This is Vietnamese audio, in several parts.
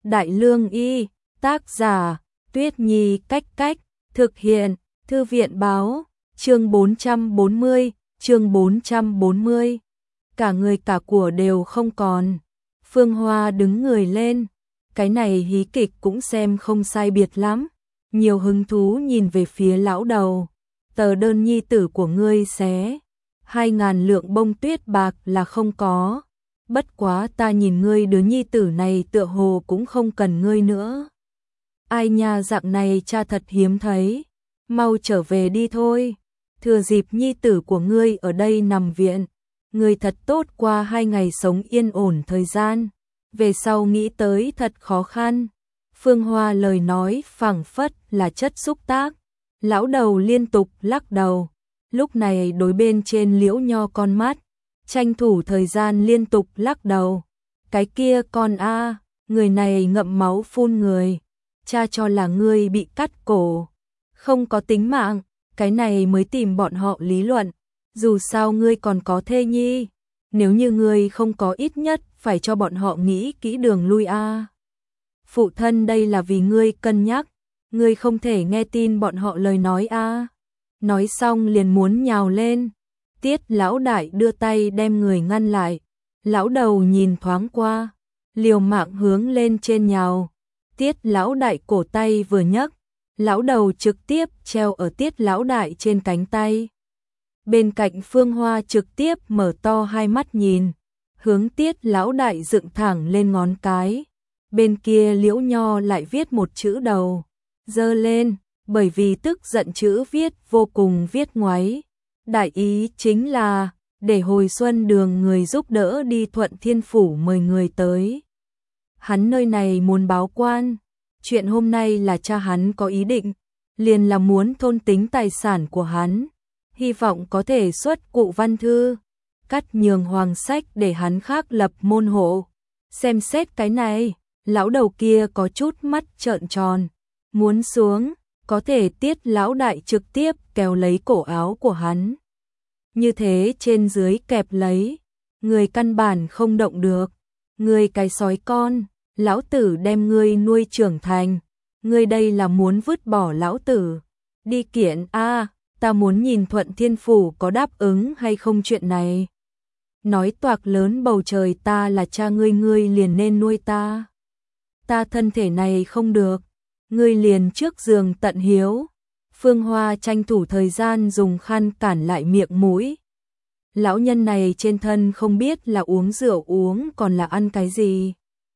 Đại Lương Y, tác giả, Tuyết Nhi Cách Cách, thực hiện, Thư viện báo, chương 440. Cả người cả của đều không còn. Phương Hoa đứng người lên, cái này hí kịch cũng xem không sai biệt lắm. Nhiều hứng thú nhìn về phía lão đầu. Tờ đơn nhi tử của ngươi xé 2.000 lượng bông tuyết bạc là không có. Bất quá ta nhìn ngươi đứa nhi tử này tựa hồ cũng không cần ngươi nữa. Ai nha, dạng này cha thật hiếm thấy. Mau trở về đi thôi. Thừa dịp nhi tử của ngươi ở đây nằm viện, ngươi thật tốt qua 2 ngày sống yên ổn thời gian. Về sau nghĩ tới thật khó khăn. Phương Hoa lời nói phảng phất là chất xúc tác. Lão đầu liên tục lắc đầu. Lúc này đối bên trên Liễu Nho con mắt, tranh thủ thời gian liên tục lắc đầu. Cái kia con a, người này ngậm máu phun người. Cha cho là ngươi bị cắt cổ, không có tính mạng, cái này mới tìm bọn họ lý luận. Dù sao ngươi còn có thê nhi, nếu như ngươi không có ít nhất phải cho bọn họ nghĩ kỹ đường lui a. Phụ thân đây là vì ngươi cân nhắc, ngươi không thể nghe tin bọn họ lời nói a. Nói xong liền muốn nhào lên. Tiết lão đại đưa tay đem người ngăn lại. Lão đầu nhìn thoáng qua, liều mạng hướng lên trên nhào. Tiết lão đại cổ tay vừa nhấc, lão đầu trực tiếp treo ở Tiết lão đại trên cánh tay. Bên cạnh Phương Hoa trực tiếp mở to hai mắt nhìn, hướng Tiết lão đại dựng thẳng lên ngón cái. Bên kia Liễu Nho lại viết một chữ đầu, giơ lên, bởi vì tức giận chữ viết vô cùng viết ngoáy. Đại ý chính là để hồi xuân đường người giúp đỡ đi Thuận Thiên Phủ mời người tới. Hắn nơi này muốn báo quan, chuyện hôm nay là cha hắn có ý định, liền là muốn thôn tính tài sản của hắn, hy vọng có thể xuất cụ văn thư, cắt nhường hoàng sách để hắn khác lập môn hộ. Xem xét cái này, lão đầu kia có chút mắt trợn tròn, muốn xuống, có thể Tiết lão đại trực tiếp kéo lấy cổ áo của hắn. Như thế trên dưới kẹp lấy, người căn bản không động được. Ngươi cái sói con, lão tử đem ngươi nuôi trưởng thành, ngươi đây là muốn vứt bỏ lão tử. Đi kiện a, ta muốn nhìn Thuận Thiên Phủ có đáp ứng hay không chuyện này. Nói toạc lớn bầu trời ta là cha ngươi, ngươi liền nên nuôi ta. Ta thân thể này không được, ngươi liền trước giường tận hiếu. Phương Hoa tranh thủ thời gian dùng khăn cản lại miệng mũi. Lão nhân này trên thân không biết là uống rượu uống còn là ăn cái gì.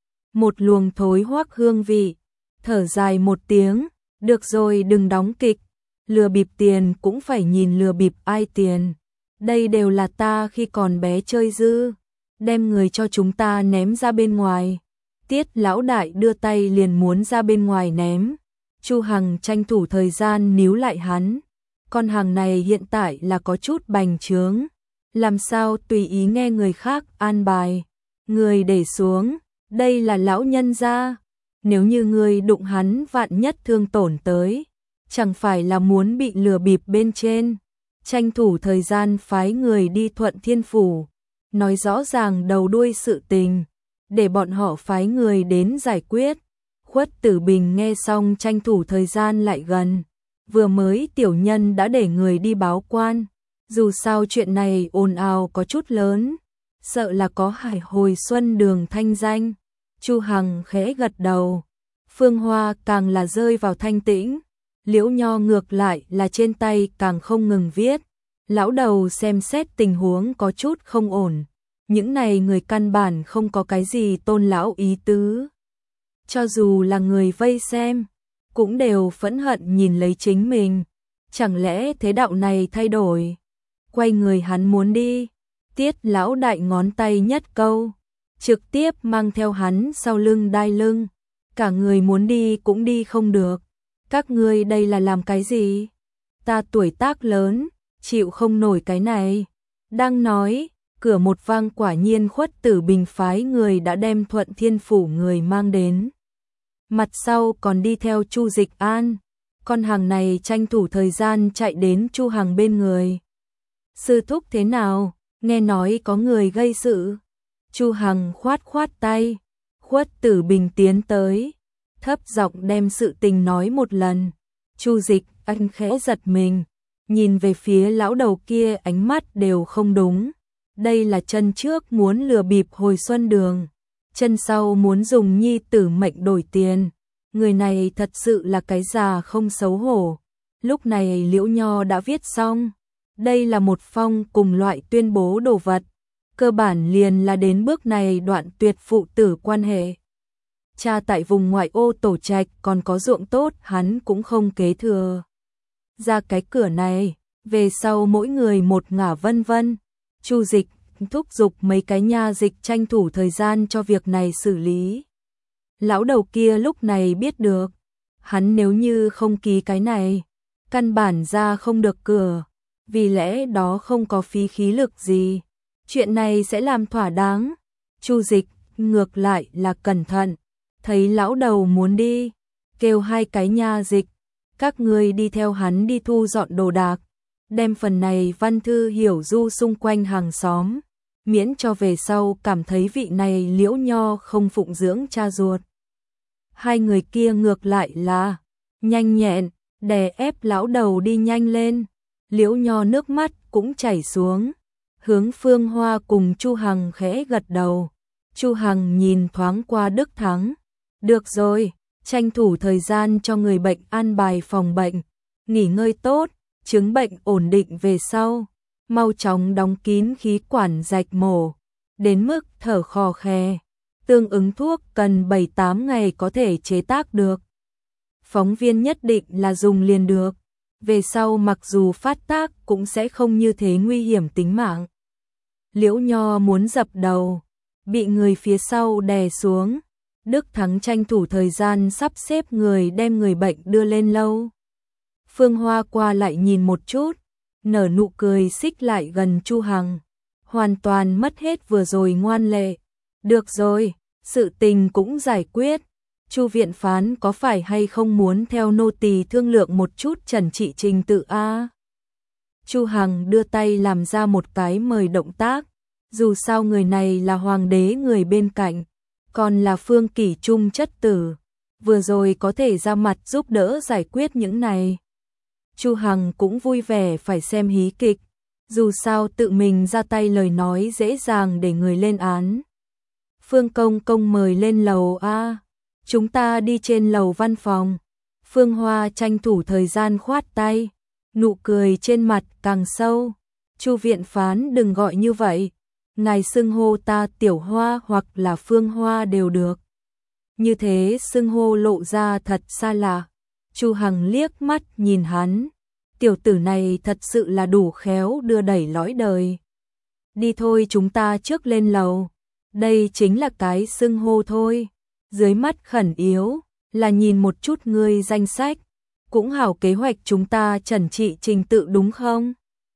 Một luồng thối hoắc hương vị, thở dài một tiếng, được rồi đừng đóng kịch, lừa bịp tiền cũng phải nhìn lừa bịp ai tiền. Đây đều là ta khi còn bé chơi dư, đem người cho chúng ta ném ra bên ngoài. Tiết lão đại đưa tay liền muốn ra bên ngoài ném. Chu Hằng tranh thủ thời gian níu lại hắn. Con hàng này hiện tại là có chút bành trướng, làm sao tùy ý nghe người khác an bài. Người để xuống, đây là lão nhân gia, nếu như người đụng hắn vạn nhất thương tổn tới, chẳng phải là muốn bị lừa bịp bên trên. Tranh thủ thời gian phái người đi Thuận Thiên Phủ, nói rõ ràng đầu đuôi sự tình, để bọn họ phái người đến giải quyết. Khuất Tử Bình nghe xong tranh thủ thời gian lại gần, vừa mới tiểu nhân đã để người đi báo quan, dù sao chuyện này ồn ào có chút lớn, sợ là có hại hồi xuân đường thanh danh. Chu Hằng khẽ gật đầu, Phương Hoa càng là rơi vào thanh tĩnh, Liễu Nho ngược lại là trên tay càng không ngừng viết. Lão đầu xem xét tình huống có chút không ổn, những này người căn bản không có cái gì tôn lão ý tứ. Cho dù là người vây xem, cũng đều phẫn hận nhìn lấy chính mình. Chẳng lẽ thế đạo này thay đổi? Quay người hắn muốn đi, Tiết lão đại ngón tay nhất câu, trực tiếp mang theo hắn sau lưng đai lưng. Cả người muốn đi cũng đi không được. Các ngươi đây là làm cái gì? Ta tuổi tác lớn, chịu không nổi cái này. Đang nói, cửa một vang quả nhiên Khuất Tử Bình phái người đã đem Thuận Thiên Phủ người mang đến. Mặt sau còn đi theo Chu Dịch An. Con hàng này tranh thủ thời gian chạy đến Chu Hằng bên người. Sư thúc thế nào? Nghe nói có người gây sự. Chu Hằng khoát khoát tay. Khuất Tử Bình tiến tới, thấp giọng đem sự tình nói một lần. Chu Dịch anh khẽ giật mình, nhìn về phía lão đầu kia ánh mắt đều không đúng. Đây là chân trước muốn lừa bịp Hồi Xuân Đường, chân sau muốn dùng nhi tử mệnh đổi tiền. Người này thật sự là cái già không xấu hổ. Lúc này Liễu Nho đã viết xong. Đây là một phong cùng loại tuyên bố đồ vật. Cơ bản liền là đến bước này đoạn tuyệt phụ tử quan hệ. Cha tại vùng ngoại ô tổ trạch còn có ruộng tốt hắn cũng không kế thừa. Ra cái cửa này, về sau mỗi người một ngả vân vân. Chu Dịch thúc giục mấy cái nha dịch tranh thủ thời gian cho việc này xử lý. Lão đầu kia lúc này biết được, hắn nếu như không ký cái này, căn bản ra không được cửa, vì lẽ đó không có phí khí lực gì. Chuyện này sẽ làm thỏa đáng. Chu Dịch ngược lại là cẩn thận, thấy lão đầu muốn đi, kêu hai cái nha dịch, các ngươi đi theo hắn đi thu dọn đồ đạc, đem phần này văn thư hiểu du xung quanh hàng xóm, miễn cho về sau cảm thấy vị này Liễu Nho không phụng dưỡng cha ruột. Hai người kia ngược lại là nhanh nhẹn, đè ép lão đầu đi nhanh lên. Liễu Nho nước mắt cũng chảy xuống, hướng Phương Hoa cùng Chu Hằng khẽ gật đầu. Chu Hằng nhìn thoáng qua Đức Thắng, được rồi, tranh thủ thời gian cho người bệnh an bài phòng bệnh, nghỉ ngơi tốt, chứng bệnh ổn định về sau, mau chóng đóng kín khí quản rạch mổ, đến mức thở khò khè, tương ứng thuốc cần 7-8 ngày có thể chế tác được. Phóng viên nhất định là dùng liền được, về sau mặc dù phát tác cũng sẽ không như thế nguy hiểm tính mạng. Liễu Nho muốn dập đầu, bị người phía sau đè xuống. Đức Thắng tranh thủ thời gian sắp xếp người đem người bệnh đưa lên lâu. Phương Hoa qua lại nhìn một chút, nở nụ cười xích lại gần Chu Hằng, hoàn toàn mất hết vừa rồi ngoan lệ. Được rồi, sự tình cũng giải quyết. Chu viện phán có phải hay không muốn theo nô tỳ thương lượng một chút trần trị trình tự a? Chu Hằng đưa tay làm ra một cái mời động tác, dù sao người này là hoàng đế người bên cạnh, còn là Phương Kỷ Trung chất tử, vừa rồi có thể ra mặt giúp đỡ giải quyết những này. Chu Hằng cũng vui vẻ phải xem hí kịch, dù sao tự mình ra tay lời nói dễ dàng để người lên án. Phương công công mời lên lầu a, chúng ta đi trên lầu văn phòng. Phương Hoa tranh thủ thời gian khoát tay, nụ cười trên mặt càng sâu. Chu viện phán đừng gọi như vậy, ngài xưng hô ta Tiểu Hoa hoặc là Phương Hoa đều được. Như thế xưng hô lộ ra thật xa lạ. Chu Hằng liếc mắt nhìn hắn, tiểu tử này thật sự là đủ khéo đưa đẩy lõi đời. Đi thôi, chúng ta trước lên lầu. Đây chính là cái xưng hô thôi. Dưới mắt khẩn yếu là nhìn một chút ngươi danh sách, cũng hảo kế hoạch chúng ta trần trị trình tự đúng không?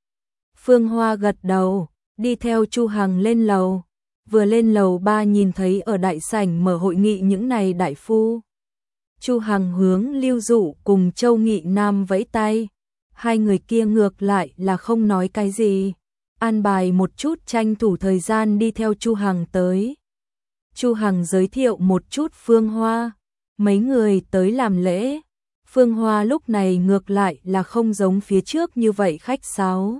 Phương Hoa gật đầu, đi theo Chu Hằng lên lầu. Vừa lên lầu 3 nhìn thấy ở đại sảnh mở hội nghị những này đại phu. Chu Hằng hướng Lưu Dụ cùng Châu Nghị Nam vẫy tay. Hai người kia ngược lại là không nói cái gì, an bài một chút tranh thủ thời gian đi theo Chu Hằng tới. Chu Hằng giới thiệu một chút Phương Hoa, mấy người tới làm lễ. Phương Hoa lúc này ngược lại là không giống phía trước như vậy khách sáo,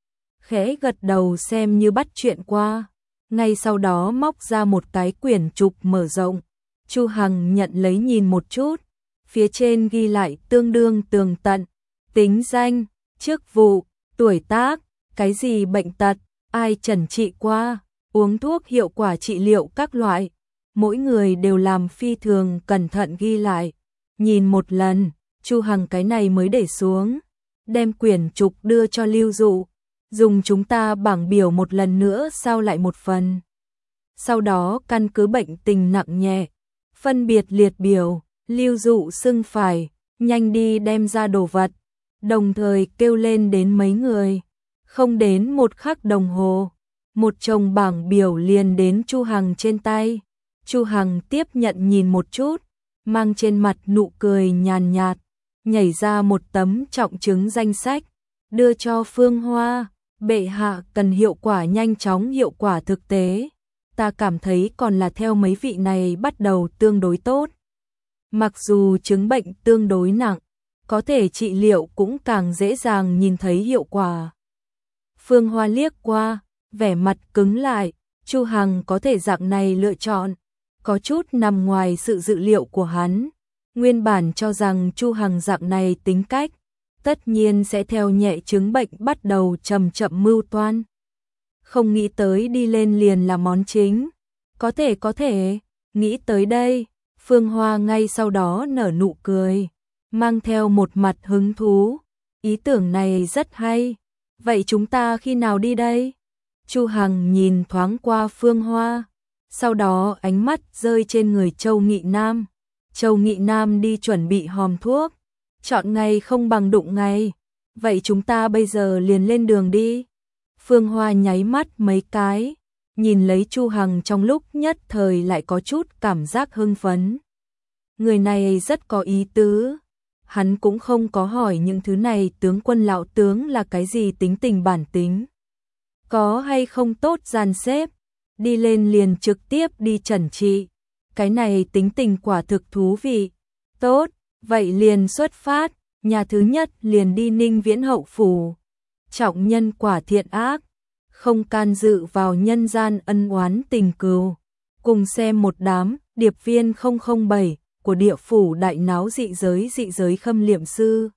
khẽ gật đầu xem như bắt chuyện qua. Ngay sau đó móc ra một cái quyển trục mở rộng. Chu Hằng nhận lấy nhìn một chút, phía trên ghi lại tương đương tường tận, tính danh, chức vụ, tuổi tác, cái gì bệnh tật, ai trần trị qua, uống thuốc hiệu quả trị liệu các loại. Mỗi người đều làm phi thường cẩn thận ghi lại. Nhìn một lần, Chu Hằng cái này mới để xuống, đem quyển trục đưa cho Lưu Dụ. Dùng chúng ta bảng biểu một lần nữa sao lại một phần. Sau đó căn cứ bệnh tình nặng nhẹ, phân biệt liệt biểu. Lưu Dụ xưng phải, nhanh đi đem ra đồ vật, đồng thời kêu lên đến mấy người. Không đến một khắc đồng hồ, một chồng bảng biểu liền đến Chu Hằng trên tay. Chu Hằng tiếp nhận nhìn một chút, mang trên mặt nụ cười nhàn nhạt, nhảy ra một tấm trọng chứng danh sách, đưa cho Phương Hoa. Bệ hạ cần hiệu quả nhanh chóng, hiệu quả thực tế. ta cảm thấy còn là theo mấy vị này bắt đầu tương đối tốt. Mặc dù chứng bệnh tương đối nặng, có thể trị liệu cũng càng dễ dàng nhìn thấy hiệu quả. Phương Hoa liếc qua, vẻ mặt cứng lại, Chu Hằng có thể dạng này lựa chọn, có chút nằm ngoài sự dự liệu của hắn. Nguyên bản cho rằng Chu Hằng dạng này tính cách, tất nhiên sẽ theo nhẹ chứng bệnh bắt đầu chậm chậm mưu toan. Không nghĩ tới đi lên liền là món chính. Có thể, nghĩ tới đây, Phương Hoa ngay sau đó nở nụ cười, mang theo một mặt hứng thú. Ý tưởng này rất hay. Vậy chúng ta khi nào đi đây? Chu Hằng nhìn thoáng qua Phương Hoa, sau đó ánh mắt rơi trên người Châu Nghị Nam. Châu Nghị Nam đi chuẩn bị hòm thuốc, chọn ngày không bằng đụng ngày. Vậy chúng ta bây giờ liền lên đường đi. Phương Hoa nháy mắt mấy cái, nhìn lấy Chu Hằng trong lúc nhất thời lại có chút cảm giác hưng phấn. Người này rất có ý tứ. Hắn cũng không có hỏi những thứ này tướng quân lão tướng là cái gì tính tình bản tính. Có hay không tốt dàn xếp, đi lên liền trực tiếp đi trần trị. Cái này tính tình quả thực thú vị. Tốt, vậy liền xuất phát, nhà thứ nhất liền đi Ninh Viễn hậu phủ. Trọng nhân quả thiện ác, không can dự vào nhân gian ân oán tình cừu. Cùng xem một đám điệp viên 007 của địa phủ đại náo dị giới khâm liệm sư.